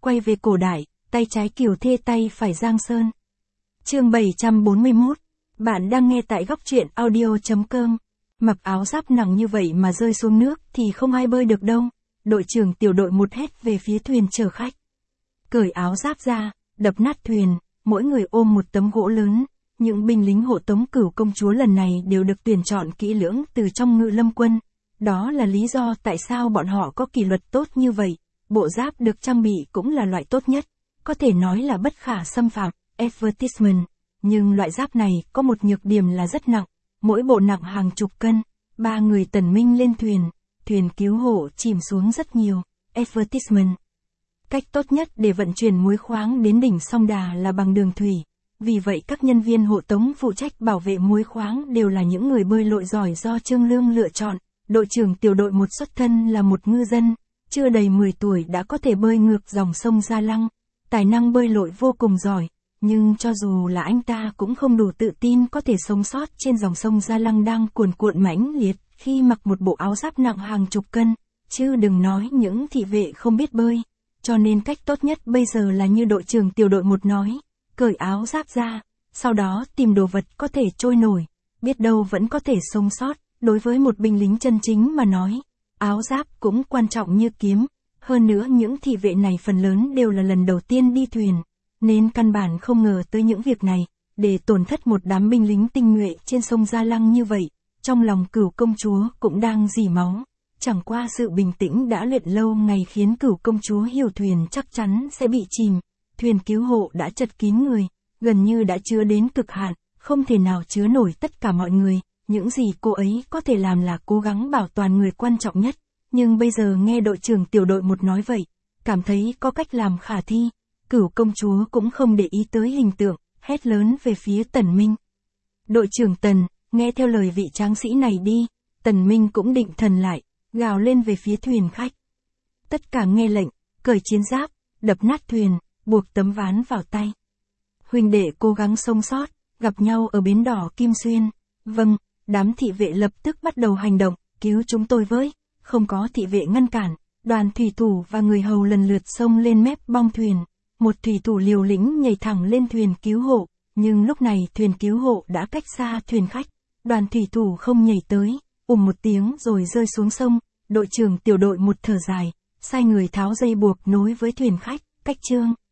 quay về cổ đại, tay trái Kiều Thê tay phải Giang Sơn. Chương 741. Bạn đang nghe tại góc truyện audio.com. Mặc áo giáp nặng như vậy mà rơi xuống nước thì không ai bơi được đâu. Đội trưởng tiểu đội một hét về phía thuyền chở khách. Cởi áo giáp ra, đập nát thuyền, mỗi người ôm một tấm gỗ lớn. Những binh lính hộ tống Cửu công chúa lần này đều được tuyển chọn kỹ lưỡng từ trong Ngự Lâm quân. Đó là lý do tại sao bọn họ có kỷ luật tốt như vậy. Bộ giáp được trang bị cũng là loại tốt nhất, có thể nói là bất khả xâm phạm, advertisement. Nhưng loại giáp này có một nhược điểm là rất nặng, mỗi bộ nặng hàng chục cân. 3 người tần minh lên thuyền cứu hộ chìm xuống rất nhiều, advertisement. Cách tốt nhất để vận chuyển muối khoáng đến đỉnh Song Đà là bằng đường thủy. Vì vậy các nhân viên hộ tống phụ trách bảo vệ muối khoáng đều là những người bơi lội giỏi do Trương Lương lựa chọn. Đội trưởng tiểu đội một xuất thân là một ngư dân, chưa đầy 10 tuổi đã có thể bơi ngược dòng sông Gia Lăng. Tài năng bơi lội vô cùng giỏi, nhưng cho dù là anh ta cũng không đủ tự tin có thể sống sót trên dòng sông Gia Lăng đang cuồn cuộn mãnh liệt khi mặc một bộ áo giáp nặng hàng chục cân, chứ đừng nói những thị vệ không biết bơi. Cho nên cách tốt nhất bây giờ là như đội trưởng tiểu đội một nói, cởi áo giáp ra, sau đó tìm đồ vật có thể trôi nổi, biết đâu vẫn có thể sống sót. Đối với một binh lính chân chính mà nói, áo giáp cũng quan trọng như kiếm. Hơn nữa những thị vệ này phần lớn đều là lần đầu tiên đi thuyền, nên căn bản không ngờ tới những việc này, để tổn thất một đám binh lính tinh nhuệ trên sông Gia Lăng như vậy. Trong lòng Cửu công chúa cũng đang rỉ máu, chẳng qua sự bình tĩnh đã luyện lâu ngày khiến Cửu công chúa hiểu thuyền chắc chắn sẽ bị chìm. Thuyền cứu hộ đã chật kín người, gần như đã chứa đến cực hạn, không thể nào chứa nổi tất cả mọi người. Những gì cô ấy có thể làm là cố gắng bảo toàn người quan trọng nhất. Nhưng bây giờ nghe đội trưởng tiểu đội một nói vậy, cảm thấy có cách làm khả thi. Cửu công chúa cũng không để ý tới hình tượng, hét lớn về phía Tần Minh. Đội trưởng Tần, nghe theo lời vị tráng sĩ này đi. Tần Minh cũng định thần lại, gào lên về phía thuyền khách. Tất cả nghe lệnh, cởi chiến giáp, đập nát thuyền, buộc tấm ván vào tay. Huynh đệ cố gắng sống sót, gặp nhau ở bến đỏ Kim Xuyên. Vâng. Đám thị vệ lập tức bắt đầu hành động, cứu chúng tôi với. Không có thị vệ ngăn cản, đoàn thủy thủ và người hầu lần lượt xông lên mép bong thuyền. Một thủy thủ liều lĩnh nhảy thẳng lên thuyền cứu hộ, nhưng lúc này thuyền cứu hộ đã cách xa thuyền khách. Đoàn thủy thủ không nhảy tới, một tiếng rồi rơi xuống sông. Đội trưởng tiểu đội một thở dài, sai người tháo dây buộc nối với thuyền khách, cách chương.